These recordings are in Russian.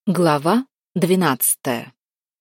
Глава 12.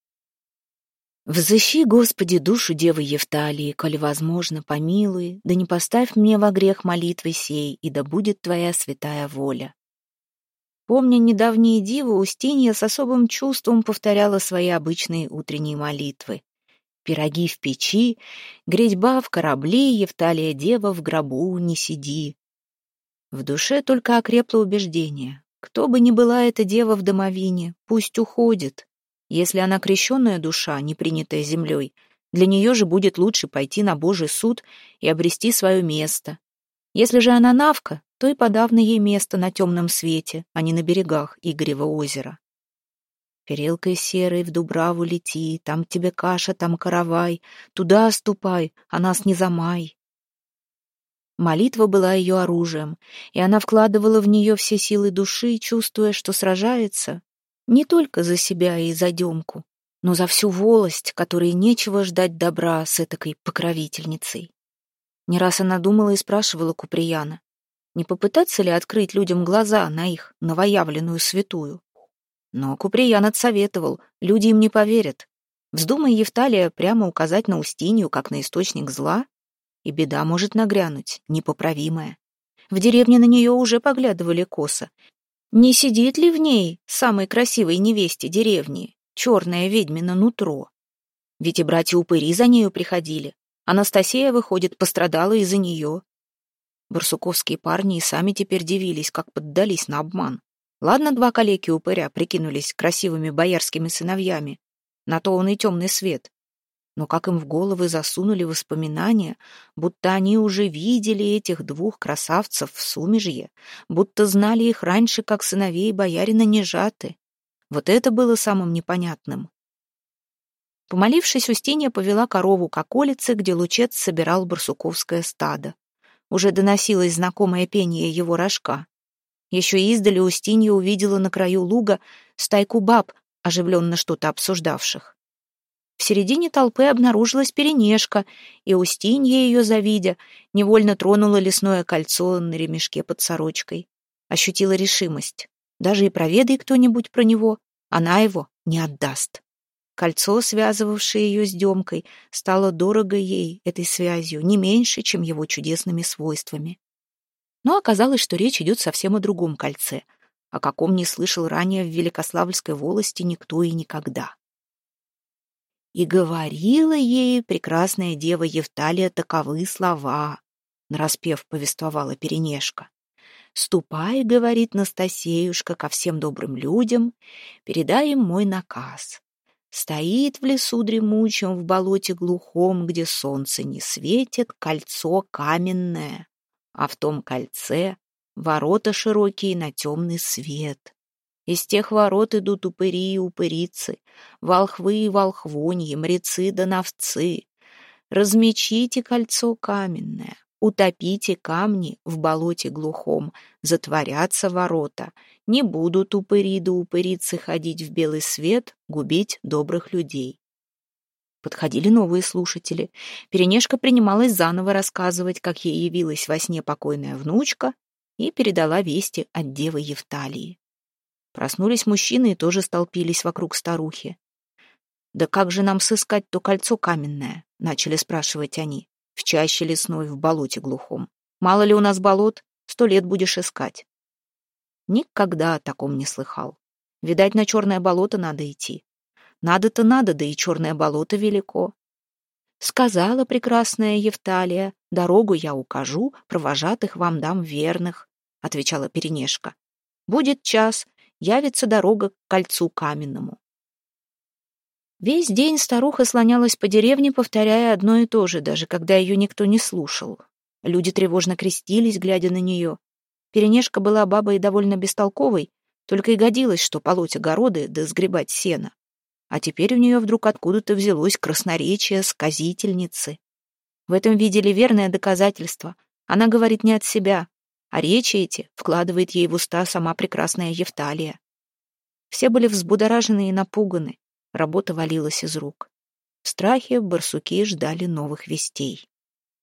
«Взыщи, Господи, душу девы Евталии, коли возможно, помилуй, да не поставь мне во грех молитвы сей, и да будет Твоя святая воля». Помня недавние дивы, Устинья с особым чувством повторяла свои обычные утренние молитвы. «Пироги в печи, грядьба в корабли, Евталия дева в гробу не сиди». В душе только окрепло убеждение. Кто бы ни была эта дева в домовине, пусть уходит. Если она крещенная душа, не принятая землей, для нее же будет лучше пойти на Божий суд и обрести свое место. Если же она навка, то и подавно ей место на темном свете, а не на берегах Игорева озера. Перелкой серой в Дубраву лети, там тебе каша, там каравай, туда ступай, а нас не замай. Молитва была ее оружием, и она вкладывала в нее все силы души, чувствуя, что сражается не только за себя и за Демку, но за всю волость, которой нечего ждать добра с этакой покровительницей. Не раз она думала и спрашивала Куприяна, не попытаться ли открыть людям глаза на их новоявленную святую. Но Куприян отсоветовал, люди им не поверят. Вздумай Евталия прямо указать на Устинью, как на источник зла, и беда может нагрянуть, непоправимая. В деревне на нее уже поглядывали косо. Не сидит ли в ней самой красивой невесте деревни черное ведьмино нутро? Ведь и братья-упыри за нею приходили. Анастасия, выходит, пострадала из-за нее. Барсуковские парни и сами теперь дивились, как поддались на обман. Ладно, два калеки-упыря прикинулись красивыми боярскими сыновьями. На то он и темный свет. Но как им в головы засунули воспоминания, будто они уже видели этих двух красавцев в Сумежье, будто знали их раньше, как сыновей боярина Нежаты. Вот это было самым непонятным. Помолившись, Устинья повела корову к околице, где Лучец собирал барсуковское стадо. Уже доносилось знакомое пение его рожка. Еще издали Устинья увидела на краю луга стайку баб, оживленно что-то обсуждавших. В середине толпы обнаружилась Перенешка, и Устинья, ее завидя, невольно тронула лесное кольцо на ремешке под сорочкой. Ощутила решимость. Даже и проведай кто-нибудь про него, она его не отдаст. Кольцо, связывавшее ее с Демкой, стало дорого ей этой связью, не меньше, чем его чудесными свойствами. Но оказалось, что речь идет совсем о другом кольце, о каком не слышал ранее в Великославльской волости никто и никогда. И говорила ей прекрасная дева Евталия таковы слова, нараспев повествовала Перенешка. «Ступай, — говорит Настасеюшка, — ко всем добрым людям, передай им мой наказ. Стоит в лесу дремучем, в болоте глухом, где солнце не светит, кольцо каменное, а в том кольце ворота широкие на темный свет. Из тех ворот идут упыри и упырицы, волхвы и волхвоньи, мрецы да новцы. Размечите кольцо каменное, утопите камни в болоте глухом, затворятся ворота. Не будут упыри да упырицы ходить в белый свет, губить добрых людей». Подходили новые слушатели. Перенешка принималась заново рассказывать, как ей явилась во сне покойная внучка, и передала вести от девы Евталии. Проснулись мужчины и тоже столпились вокруг старухи. «Да как же нам сыскать то кольцо каменное?» — начали спрашивать они. «В чаще лесной, в болоте глухом. Мало ли у нас болот, 100 лет будешь искать». Никогда о таком не слыхал. Видать, на черное болото надо идти. Надо-то надо, да и черное болото велико. «Сказала прекрасная Евталия, дорогу я укажу, провожатых вам дам верных», — отвечала Перенешка. «Будет час, явится дорога к кольцу каменному». Весь день старуха слонялась по деревне, повторяя одно и то же, даже когда ее никто не слушал. Люди тревожно крестились, глядя на нее. Перенешка была бабой довольно бестолковой, только и годилось, что полоть огороды да сгребать сено. А теперь у нее вдруг откуда-то взялось красноречие сказительницы. В этом видели верное доказательство. Она говорит не от себя, а речи эти вкладывает ей в уста сама прекрасная Евталия. Все были взбудоражены и напуганы. Работа валилась из рук. В страхе барсуки ждали новых вестей.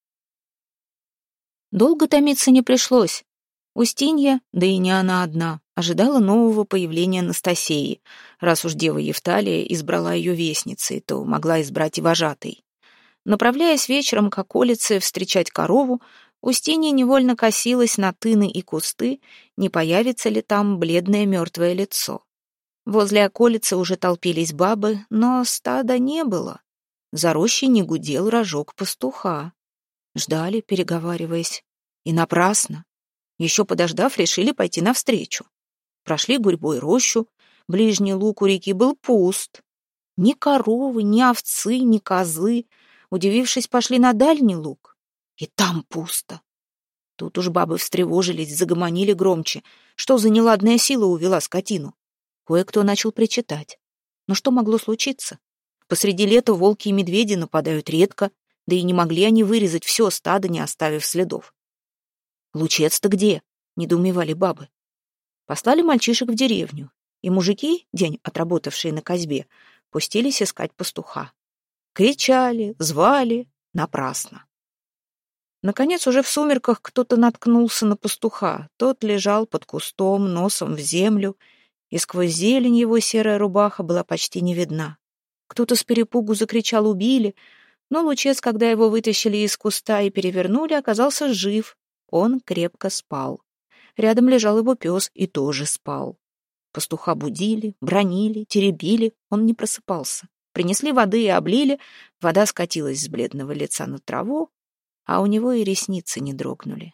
Долго томиться не пришлось. Устинья, да и не она одна, ожидала нового появления Анастасии. Раз уж дева Евталия избрала ее вестницей, то могла избрать и вожатой. Направляясь вечером к околице встречать корову, Устинья невольно косилась на тыны и кусты, не появится ли там бледное мертвое лицо. Возле околицы уже толпились бабы, но стада не было. За рощей не гудел рожок пастуха. Ждали, переговариваясь. И напрасно. Еще подождав, решили пойти навстречу. Прошли гурьбой рощу, ближний луг у реки был пуст. Ни коровы, ни овцы, ни козы. Удивившись, пошли на дальний луг. И там пусто. Тут уж бабы встревожились, загомонили громче. Что за неладная сила увела скотину? Кое-кто начал причитать. Но что могло случиться? Посреди лета волки и медведи нападают редко, да и не могли они вырезать все стадо, не оставив следов. «Лучец-то где?» — недоумевали бабы. Послали мальчишек в деревню, и мужики, день отработавшие на козьбе, пустились искать пастуха. Кричали, звали, напрасно. Наконец, уже в сумерках кто-то наткнулся на пастуха. Тот лежал под кустом, носом в землю, и сквозь зелень его серая рубаха была почти не видна. Кто-то с перепугу закричал «убили», но Лучец, когда его вытащили из куста и перевернули, оказался жив. Он крепко спал. Рядом лежал его пес и тоже спал. Пастуха будили, бранили, теребили, он не просыпался. Принесли воды и облили, вода скатилась с бледного лица на траву, а у него и ресницы не дрогнули.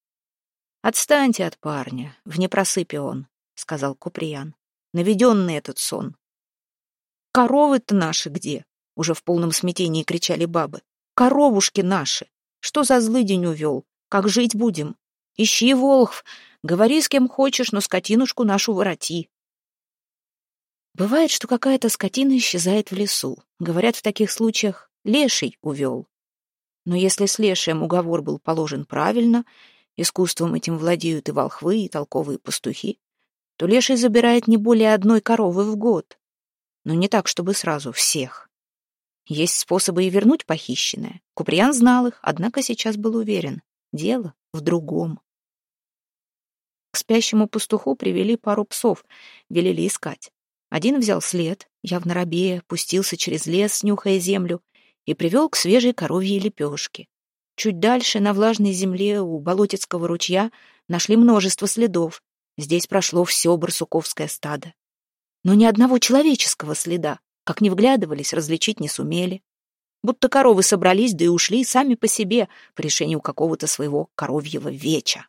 «Отстаньте от парня, в непросыпе он», — сказал Куприян. «Наведенный этот сон». «Коровы-то наши где?» — уже в полном смятении кричали бабы. «Коровушки наши! Что за злый день увел? Как жить будем? Ищи, Волхв, говори с кем хочешь, но скотинушку нашу вороти». Бывает, что какая-то скотина исчезает в лесу. Говорят, в таких случаях леший увел. Но если с лешием уговор был положен правильно, искусством этим владеют и волхвы, и толковые пастухи, то леший забирает не более одной коровы в год. Но не так, чтобы сразу всех. Есть способы и вернуть похищенное. Куприян знал их, однако сейчас был уверен. Дело в другом. К спящему пастуху привели пару псов, велели искать. Один взял след, явно робея, пустился через лес, нюхая землю, и привел к свежей коровьей лепешке. Чуть дальше, на влажной земле у Болотецкого ручья, нашли множество следов. Здесь прошло все барсуковское стадо. Но ни одного человеческого следа, как ни вглядывались, различить не сумели. Будто коровы собрались, да и ушли сами по себе по решению какого-то своего коровьего веча.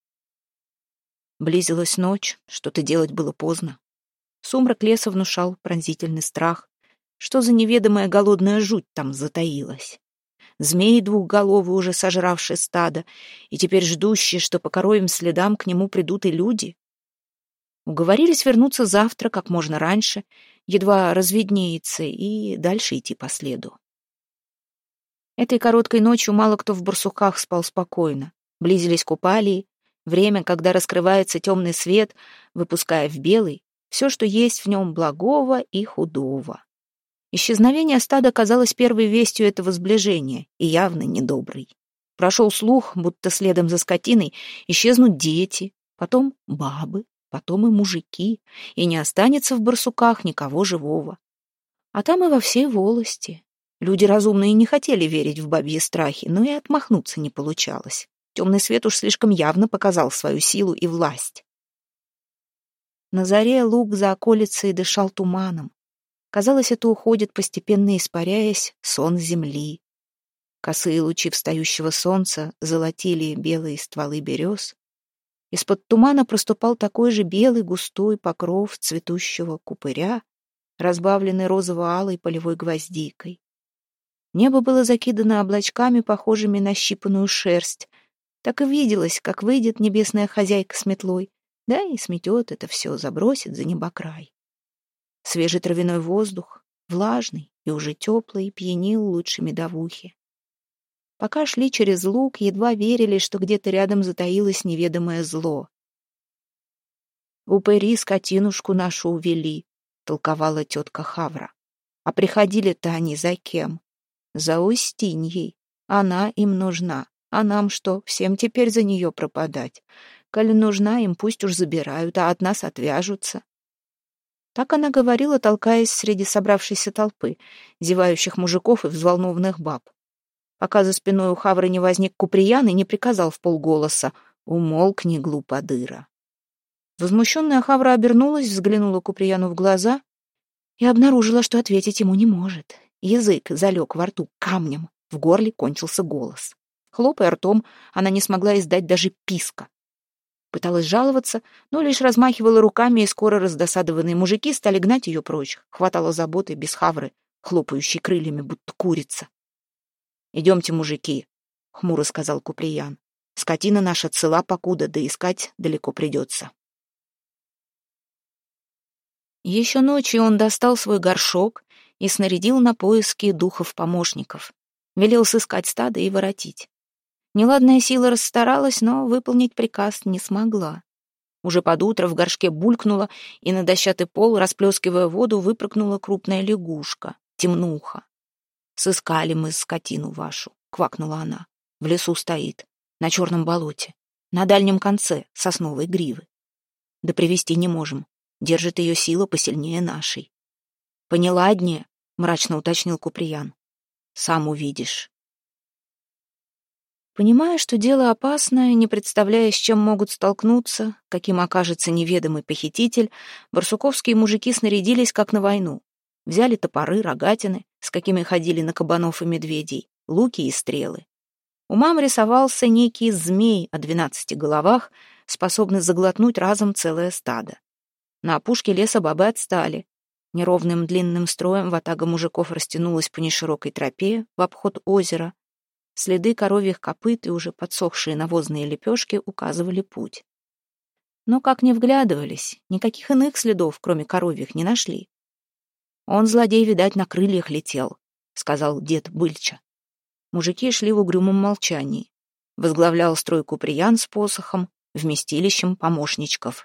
Близилась ночь, что-то делать было поздно. Сумрак леса внушал пронзительный страх. Что за неведомая голодная жуть там затаилась? Змей двухголовый, уже сожравший стадо, и теперь ждущий, что по коровьим следам к нему придут и люди. Уговорились вернуться завтра, как можно раньше, едва разведнеется, и дальше идти по следу. Этой короткой ночью мало кто в барсуках спал спокойно. Близились купалии, время, когда раскрывается темный свет, выпуская в белый все, что есть в нем благого и худого. Исчезновение стада казалось первой вестью этого сближения, и явно недоброй. Прошел слух, будто следом за скотиной исчезнут дети, потом бабы, потом и мужики, и не останется в барсуках никого живого. А там и во всей волости. Люди разумные не хотели верить в бабьи страхи, но и отмахнуться не получалось. Темный свет уж слишком явно показал свою силу и власть. На заре луг за околицей дышал туманом. Казалось, это уходит, постепенно испаряясь, сон земли. Косые лучи встающего солнца золотили белые стволы берез. Из-под тумана проступал такой же белый густой покров цветущего купыря, разбавленный розово-алой полевой гвоздикой. Небо было закидано облачками, похожими на щипанную шерсть. Так и виделось, как выйдет небесная хозяйка с метлой, да и сметет это все, забросит за небокрай. Свежий травяной воздух, влажный и уже теплый, пьянил лучше медовухи. Пока шли через луг, едва верили, что где-то рядом затаилось неведомое зло. «Упыри скотинушку нашу увели», — толковала тетка Хавра. «А приходили-то они за кем? За Устиньей. Она им нужна. А нам что, всем теперь за нее пропадать? Коли нужна им, пусть уж забирают, а от нас отвяжутся. Так она говорила, толкаясь среди собравшейся толпы, зевающих мужиков и взволнованных баб. Пока за спиной у Хавры не возник Куприян и не приказал вполголоса: «Умолкни, глуподыра». Возмущенная Хавра обернулась, взглянула Куприяну в глаза и обнаружила, что ответить ему не может. Язык залег во рту камнем, в горле кончился голос. Хлопая ртом, она не смогла издать даже писка. Пыталась жаловаться, но лишь размахивала руками, и скоро раздосадованные мужики стали гнать ее прочь. Хватало заботы без Хавры, хлопающей крыльями, будто курица. «Идемте, мужики», — хмуро сказал Куприян. «Скотина наша цела покуда, да искать далеко придется». Еще ночью он достал свой горшок и снарядил на поиски духов-помощников. Велел сыскать стадо и воротить. Неладная сила расстаралась, но выполнить приказ не смогла. Уже под утро в горшке булькнуло, и на дощатый пол, расплескивая воду, выпрыгнула крупная лягушка, темнуха. «Сыскали мы скотину вашу», — квакнула она. «В лесу стоит, на черном болоте, на дальнем конце сосновой гривы. Да привести не можем, держит ее сила посильнее нашей». «Поняла, одне», — мрачно уточнил Куприян. «Сам увидишь». Понимая, что дело опасное, не представляя, с чем могут столкнуться, каким окажется неведомый похититель, барсуковские мужики снарядились как на войну. Взяли топоры, рогатины, с какими ходили на кабанов и медведей, луки и стрелы. Умам рисовался некий змей о 12 головах, способный заглотнуть разом целое стадо. На опушке леса бабы отстали. Неровным длинным строем ватага мужиков растянулась по неширокой тропе в обход озера. Следы коровьих копыт и уже подсохшие навозные лепешки указывали путь. Но как ни вглядывались, никаких иных следов, кроме коровьих, не нашли. «Он, злодей, видать, на крыльях летел», — сказал дед Быльча. Мужики шли в угрюмом молчании. Возглавлял строй Куприян с посохом, вместилищем помощничков.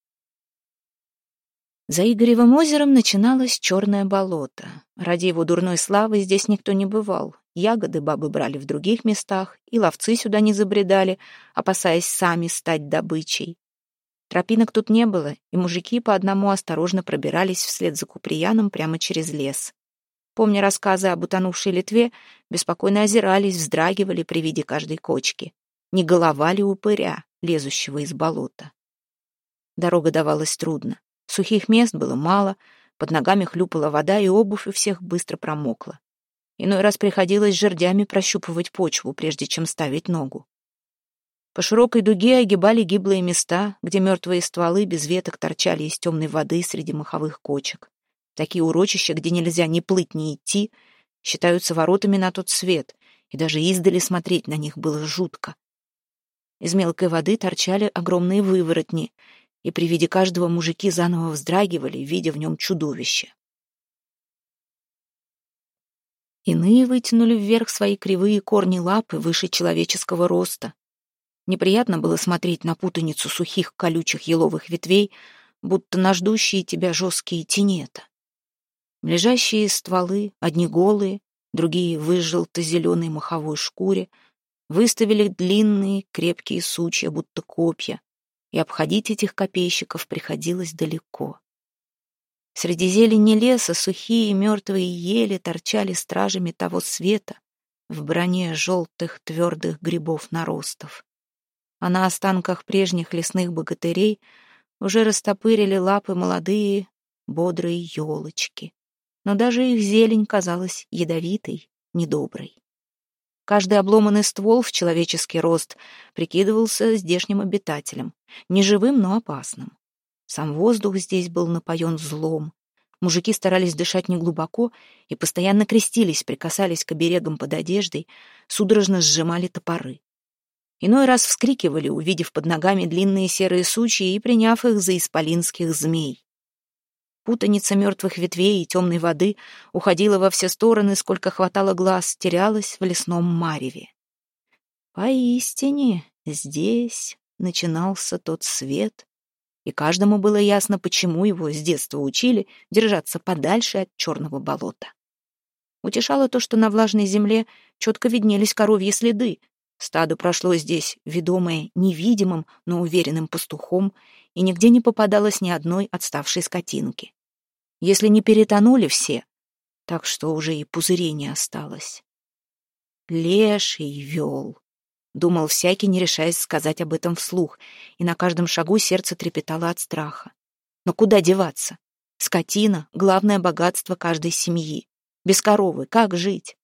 За Игоревым озером начиналось черное болото. Ради его дурной славы здесь никто не бывал. Ягоды бабы брали в других местах, и ловцы сюда не забредали, опасаясь сами стать добычей. Тропинок тут не было, и мужики по одному осторожно пробирались вслед за Куприяном прямо через лес. Помня рассказы об утонувшей Литве, беспокойно озирались, вздрагивали при виде каждой кочки. Не голова ли упыря, лезущего из болота? Дорога давалась трудно. Сухих мест было мало, под ногами хлюпала вода, и обувь у всех быстро промокла. Иной раз приходилось жердями прощупывать почву, прежде чем ставить ногу. По широкой дуге огибали гиблые места, где мертвые стволы без веток торчали из темной воды среди маховых кочек. Такие урочища, где нельзя ни плыть, ни идти, считаются воротами на тот свет, и даже издали смотреть на них было жутко. Из мелкой воды торчали огромные выворотни, и при виде каждого мужики заново вздрагивали, видя в нем чудовище. Иные вытянули вверх свои кривые корни лапы выше человеческого роста. Неприятно было смотреть на путаницу сухих колючих еловых ветвей, будто на ждущие тебя жесткие тенета. Лежащие стволы, одни голые, другие в желто-зеленой маховой шкуре, выставили длинные крепкие сучья, будто копья, и обходить этих копейщиков приходилось далеко. Среди зелени леса сухие мертвые ели торчали стражами того света в броне желтых твердых грибов-наростов. А на останках прежних лесных богатырей уже растопырили лапы молодые бодрые елочки. Но даже их зелень казалась ядовитой, недоброй. Каждый обломанный ствол в человеческий рост прикидывался здешним обитателем, не живым, но опасным. Сам воздух здесь был напоен злом. Мужики старались дышать неглубоко и постоянно крестились, прикасались к оберегам под одеждой, судорожно сжимали топоры. Иной раз вскрикивали, увидев под ногами длинные серые сучья и приняв их за исполинских змей. Путаница мертвых ветвей и темной воды уходила во все стороны, сколько хватало глаз, терялась в лесном мареве. Поистине, здесь начинался тот свет, и каждому было ясно, почему его с детства учили держаться подальше от черного болота. Утешало то, что на влажной земле четко виднелись коровьи следы, Стадо прошло здесь, ведомое невидимым, но уверенным пастухом, и нигде не попадалось ни одной отставшей скотинки. Если не перетонули все, так что уже и пузырей не осталось. Леший вел, думал всякий, не решаясь сказать об этом вслух, и на каждом шагу сердце трепетало от страха. Но куда деваться? Скотина — главное богатство каждой семьи. Без коровы как жить?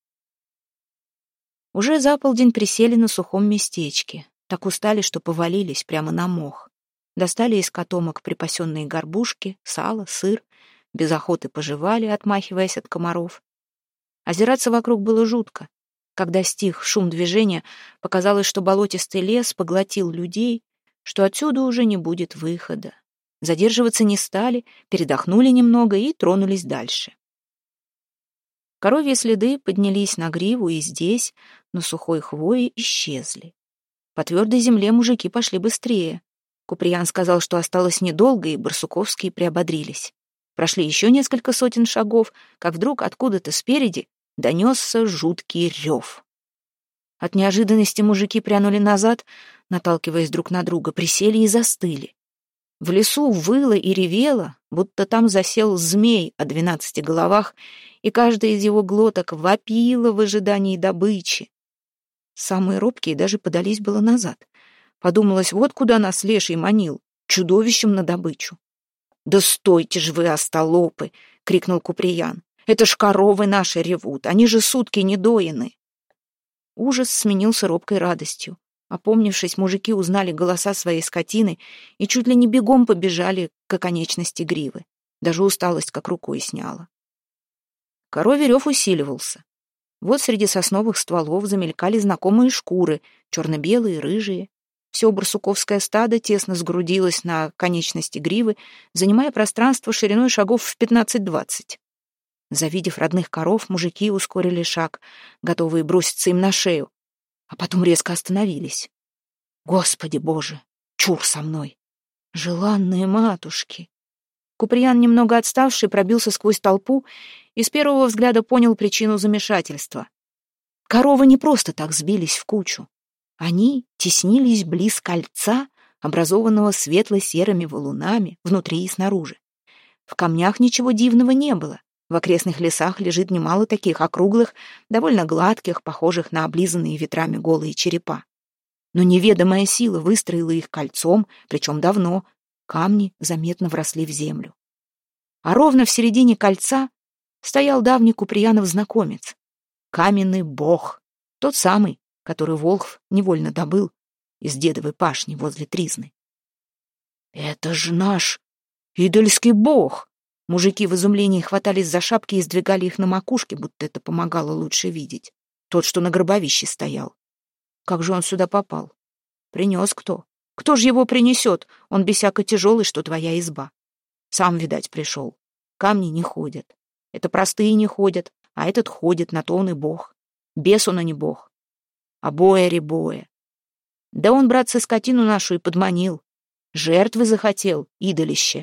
Уже за полдень присели на сухом местечке. Так устали, что повалились прямо на мох. Достали из котомок припасенные горбушки, сало, сыр. Без охоты пожевали, отмахиваясь от комаров. Озираться вокруг было жутко. Когда стих шум движения, показалось, что болотистый лес поглотил людей, что отсюда уже не будет выхода. Задерживаться не стали, передохнули немного и тронулись дальше. Коровьи следы поднялись на гриву и здесь, на сухой хвое, исчезли. По твердой земле мужики пошли быстрее. Куприян сказал, что осталось недолго, и барсуковские приободрились. Прошли еще несколько сотен шагов, как вдруг откуда-то спереди донесся жуткий рев. От неожиданности мужики прянули назад, наталкиваясь друг на друга, присели и застыли. В лесу выло и ревело, будто там засел змей о 12 головах, и каждая из его глоток вопила в ожидании добычи. Самые робкие даже подались было назад. Подумалось, вот куда нас леший манил, чудовищем на добычу. «Да стойте ж вы, остолопы!» — крикнул Куприян. «Это ж коровы наши ревут, они же сутки не доены!» Ужас сменился робкой радостью. Опомнившись, мужики узнали голоса своей скотины и чуть ли не бегом побежали к оконечности гривы. Даже усталость как рукой сняла. Коровий рев усиливался. Вот среди сосновых стволов замелькали знакомые шкуры, черно-белые, рыжие. Все барсуковское стадо тесно сгрудилось на конечности гривы, занимая пространство шириной шагов в 15-20. Завидев родных коров, мужики ускорили шаг, готовые броситься им на шею, а потом резко остановились. Господи Боже, чур со мной! Желанные матушки! Куприян, немного отставший, пробился сквозь толпу и с первого взгляда понял причину замешательства. Коровы не просто так сбились в кучу. Они теснились близ кольца, образованного светло-серыми валунами внутри и снаружи. В камнях ничего дивного не было. В окрестных лесах лежит немало таких округлых, довольно гладких, похожих на облизанные ветрами голые черепа. Но неведомая сила выстроила их кольцом, причем давно. Камни заметно вросли в землю. А ровно в середине кольца стоял давний Куприянов знакомец. Каменный бог, тот самый, который Волхв невольно добыл из дедовой пашни возле Тризны. «Это же наш идольский бог!» Мужики в изумлении хватались за шапки и сдвигали их на макушке, будто это помогало лучше видеть. Тот, что на гробовище стоял. Как же он сюда попал? Принес кто? Кто же его принесет? Он бесяко тяжелый, что твоя изба. Сам, видать, пришел. Камни не ходят. Это простые не ходят, а этот ходит, на то он и бог. Бес он, а не бог. А боя-ребоя. Да он, братцы, скотину нашу и подманил. Жертвы захотел, идолище.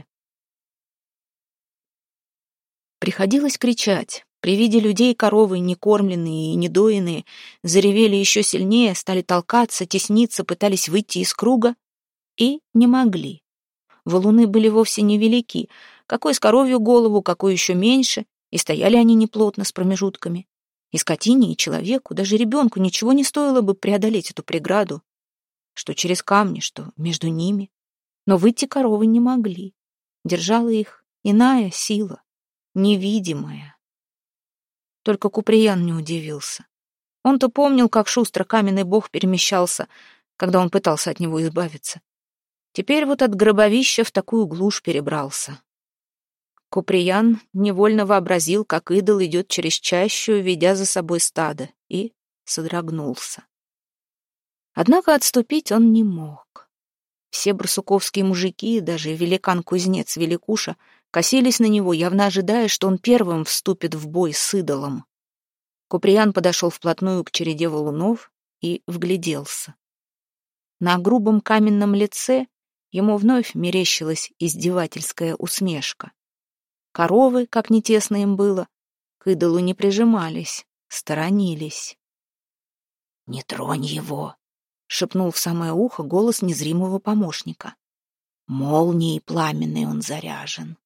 Приходилось кричать. При виде людей коровы, некормленные и недоенные, заревели еще сильнее, стали толкаться, тесниться, пытались выйти из круга и не могли. Валуны были вовсе невелики, какой с коровью голову, какой еще меньше, и стояли они неплотно с промежутками. И скотине, и человеку, даже ребенку ничего не стоило бы преодолеть эту преграду, что через камни, что между ними. Но выйти коровы не могли. Держала их иная сила, невидимая. Только Куприян не удивился. Он-то помнил, как шустро каменный бог перемещался, когда он пытался от него избавиться. Теперь вот от гробовища в такую глушь перебрался. Куприян невольно вообразил, как идол идет через чащу, ведя за собой стадо, и содрогнулся. Однако отступить он не мог. Все барсуковские мужики, даже великан-кузнец Великуша, косились на него, явно ожидая, что он первым вступит в бой с идолом. Куприян подошел вплотную к череде валунов и вгляделся. На грубом каменном лице ему вновь мерещилась издевательская усмешка. Коровы, как не тесно им было, к идолу не прижимались, сторонились. «Не тронь его», — шепнул в самое ухо голос незримого помощника. «Молнией пламенной он заряжен».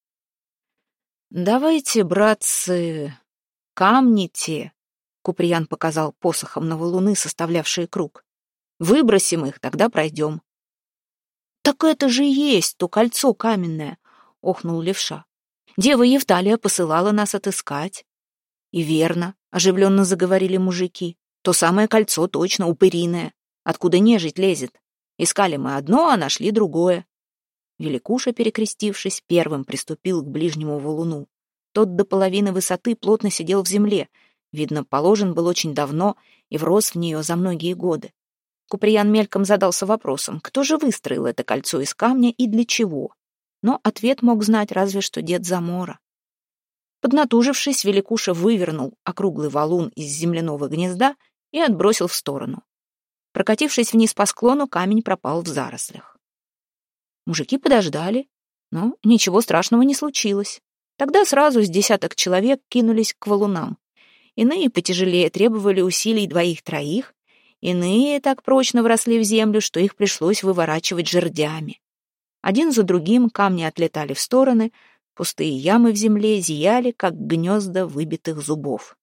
«Давайте, братцы, камни те», — Куприян показал посохом на валуны, составлявшие круг. «Выбросим их, тогда пройдем». «Так это же и есть то кольцо каменное», — охнул левша. «Дева Евталия посылала нас отыскать». «И верно», — оживленно заговорили мужики. «То самое кольцо точно упыриное. Откуда нежить лезет? Искали мы одно, а нашли другое». Великуша, перекрестившись, первым приступил к ближнему валуну. Тот до половины высоты плотно сидел в земле. Видно, положен был очень давно и врос в нее за многие годы. Куприян мельком задался вопросом, кто же выстроил это кольцо из камня и для чего? Но ответ мог знать разве что дед Замора. Поднатужившись, Великуша вывернул округлый валун из земляного гнезда и отбросил в сторону. Прокатившись вниз по склону, камень пропал в зарослях. Мужики подождали, но ничего страшного не случилось. Тогда сразу с десяток человек кинулись к валунам. Иные потяжелее требовали усилий двоих-троих, иные так прочно вросли в землю, что их пришлось выворачивать жердями. Один за другим камни отлетали в стороны, пустые ямы в земле зияли, как гнезда выбитых зубов.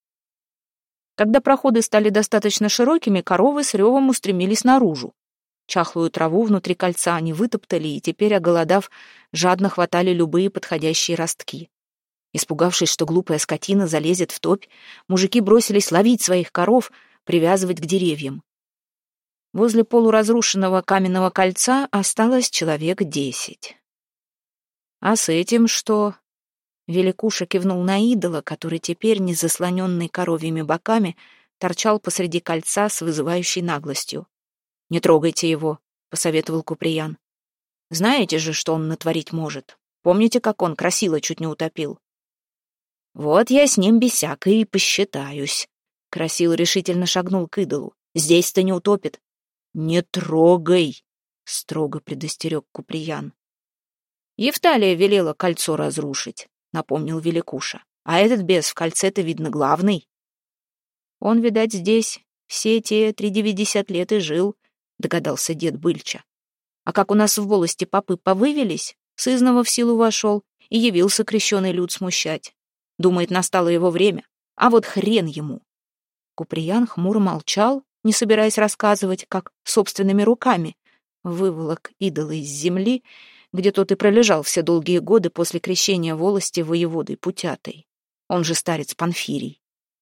Когда проходы стали достаточно широкими, коровы с ревом устремились наружу. Чахлую траву внутри кольца они вытоптали и теперь, оголодав, жадно хватали любые подходящие ростки. Испугавшись, что глупая скотина залезет в топь, мужики бросились ловить своих коров, привязывать к деревьям. Возле полуразрушенного каменного кольца осталось человек 10. «А с этим что?» Великуша кивнул на идола, который теперь, не заслоненный коровьими боками, торчал посреди кольца с вызывающей наглостью. «Не трогайте его», — посоветовал Куприян. «Знаете же, что он натворить может? Помните, как он красиво чуть не утопил?» «Вот я с ним без всякой и посчитаюсь», — Красил решительно шагнул к идолу. «Здесь-то не утопит». «Не трогай», — строго предостерег Куприян. «Евталия велела кольцо разрушить», — напомнил Великуша. «А этот бес в кольце-то, видно, главный». «Он, видать, здесь все те 90 лет и жил», — догадался дед Быльча. «А как у нас в волости попы повывелись, сызнова в силу вошел и явился крещеный люд смущать. Думает, настало его время, а вот хрен ему». Куприян хмуро молчал, не собираясь рассказывать, как собственными руками выволок идола из земли, где тот и пролежал все долгие годы после крещения волости воеводой Путятой. Он же старец Панфирий.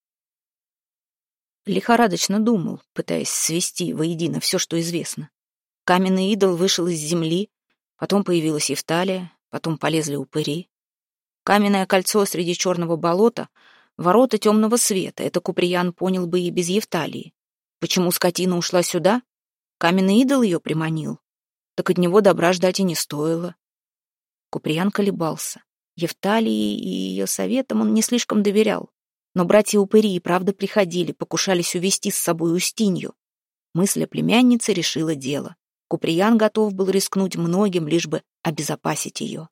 Лихорадочно думал, пытаясь свести воедино все, что известно. Каменный идол вышел из земли, потом появилась Евталия, потом полезли упыри. Каменное кольцо среди черного болота, ворота темного света, это Куприян понял бы и без Евталии. Почему скотина ушла сюда? Каменный идол ее приманил. Так от него добра ждать и не стоило. Куприян колебался. Евталии и ее советам он не слишком доверял. Но братья-упыри и правда приходили, покушались увести с собой Устинью. Мысль о племяннице решила дело. Куприян готов был рискнуть многим, лишь бы обезопасить ее.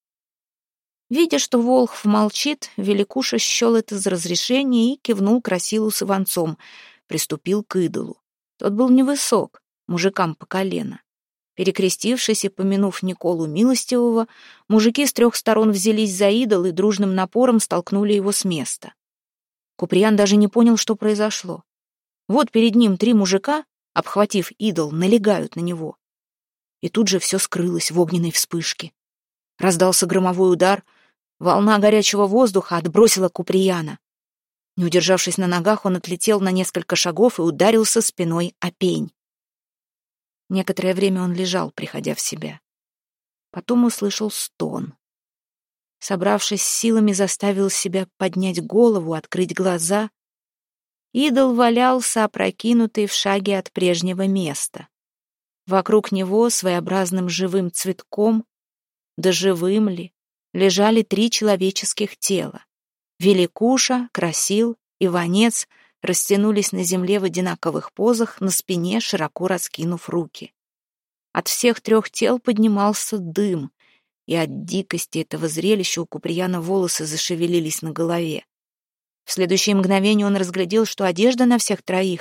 Видя, что Волхв молчит, Великуша счел это за разрешение и кивнул Красилу с Иванцом, приступил к идолу. Тот был невысок, мужикам по колено. Перекрестившись и помянув Николу Милостивого, мужики с 3 сторон взялись за идол и дружным напором столкнули его с места. Куприян даже не понял, что произошло. Вот перед ним 3 мужика, обхватив идол, налегают на него. И тут же все скрылось в огненной вспышке. Раздался громовой удар, волна горячего воздуха отбросила Куприяна. Не удержавшись на ногах, он отлетел на несколько шагов и ударился спиной о пень. Некоторое время он лежал, приходя в себя. Потом услышал стон. Собравшись с силами, заставил себя поднять голову, открыть глаза. Идол валялся, опрокинутый в шаге от прежнего места. Вокруг него своеобразным живым цветком, да живым ли, лежали 3 человеческих тела. Великуша, Красил, Иванец растянулись на земле в одинаковых позах, на спине широко раскинув руки. От всех 3 тел поднимался дым, и от дикости этого зрелища у Куприяна волосы зашевелились на голове. В следующее мгновение он разглядел, что одежда на всех 3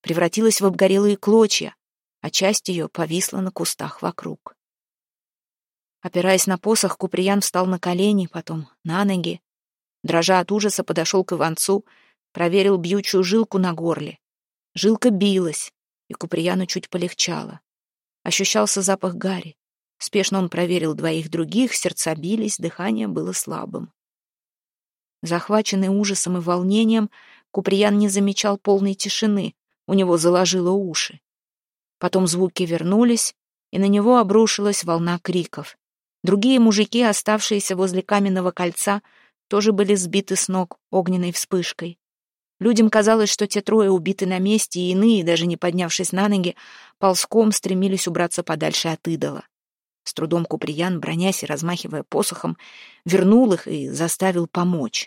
превратилась в обгорелые клочья, а часть ее повисла на кустах вокруг. Опираясь на посох, Куприян встал на колени, потом на ноги. Дрожа от ужаса, подошел к Иванцу, проверил бьючую жилку на горле. Жилка билась, и Куприяну чуть полегчало. Ощущался запах гари. Спешно он проверил двоих других, сердца бились, дыхание было слабым. Захваченный ужасом и волнением, Куприян не замечал полной тишины, у него заложило уши. Потом звуки вернулись, и на него обрушилась волна криков. Другие мужики, оставшиеся возле каменного кольца, тоже были сбиты с ног огненной вспышкой. Людям казалось, что те трое убиты на месте, и иные, даже не поднявшись на ноги, ползком стремились убраться подальше от идола. С трудом Куприян, бронясь и размахивая посохом, вернул их и заставил помочь.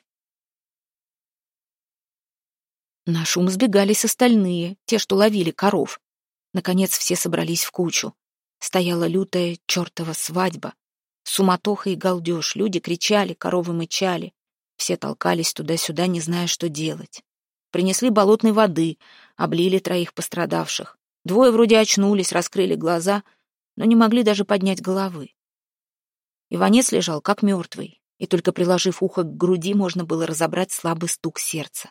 На шум сбегались остальные, те, что ловили коров. Наконец все собрались в кучу. Стояла лютая чертова свадьба. Суматоха и галдеж, люди кричали, коровы мычали. Все толкались туда-сюда, не зная, что делать. Принесли болотной воды, облили троих пострадавших. Двое вроде очнулись, раскрыли глаза, но не могли даже поднять головы. Иванец лежал как мертвый, и только приложив ухо к груди, можно было разобрать слабый стук сердца.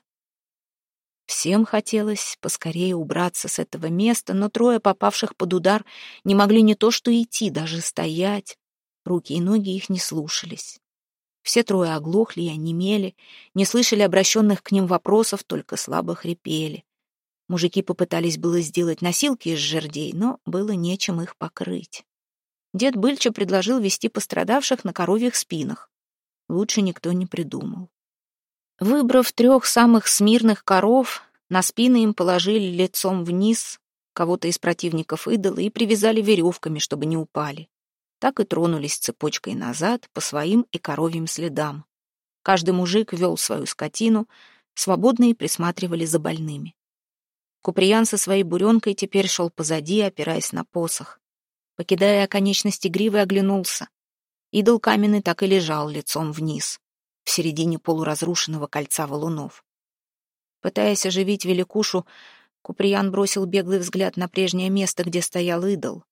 Всем хотелось поскорее убраться с этого места, но трое попавших под удар не могли не то что идти, даже стоять. Руки и ноги их не слушались. Все трое оглохли и онемели, не слышали обращенных к ним вопросов, только слабо хрипели. Мужики попытались было сделать носилки из жердей, но было нечем их покрыть. Дед Быльча предложил вести пострадавших на коровьих спинах. Лучше никто не придумал. Выбрав 3 самых смирных коров, на спины им положили лицом вниз кого-то из противников идола и привязали веревками, чтобы не упали. Так и тронулись цепочкой назад по своим и коровьим следам. Каждый мужик вел свою скотину, свободные присматривали за больными. Куприян со своей буренкой теперь шел позади, опираясь на посох. Покидая оконечности гривы, оглянулся. Идол каменный так и лежал лицом вниз, в середине полуразрушенного кольца валунов. Пытаясь оживить великушу, Куприян бросил беглый взгляд на прежнее место, где стоял идол.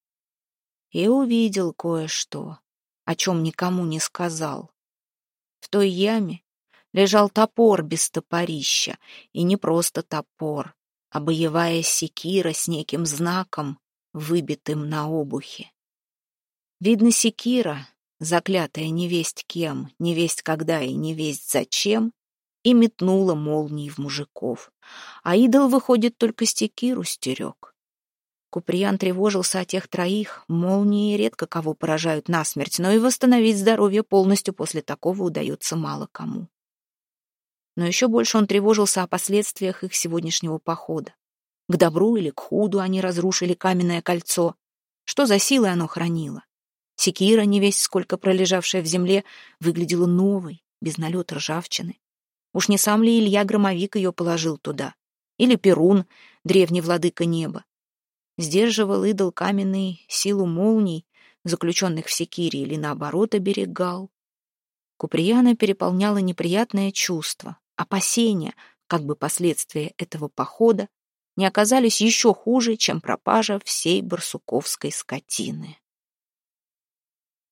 И увидел кое-что, о чем никому не сказал. В той яме лежал топор без топорища, и не просто топор, а боевая секира с неким знаком, выбитым на обухе. Видно, секира, заклятая невесть кем, невесть когда и невесть зачем, и метнула молнии в мужиков. А идол, выходит, только секиру стерег. Куприян тревожился о тех троих, молнии редко кого поражают насмерть, но и восстановить здоровье полностью после такого удается мало кому. Но еще больше он тревожился о последствиях их сегодняшнего похода. К добру или к худу они разрушили каменное кольцо. Что за силы оно хранило? Секира, невесть сколько пролежавшая в земле, выглядела новой, без налета ржавчины. Уж не сам ли Илья Громовик ее положил туда? Или Перун, древний владыка неба? Сдерживал идол каменный силу молний, заключенных в секире, или наоборот оберегал? Куприяна переполняло неприятное чувство, опасение, как бы последствия этого похода не оказались еще хуже, чем пропажа всей барсуковской скотины.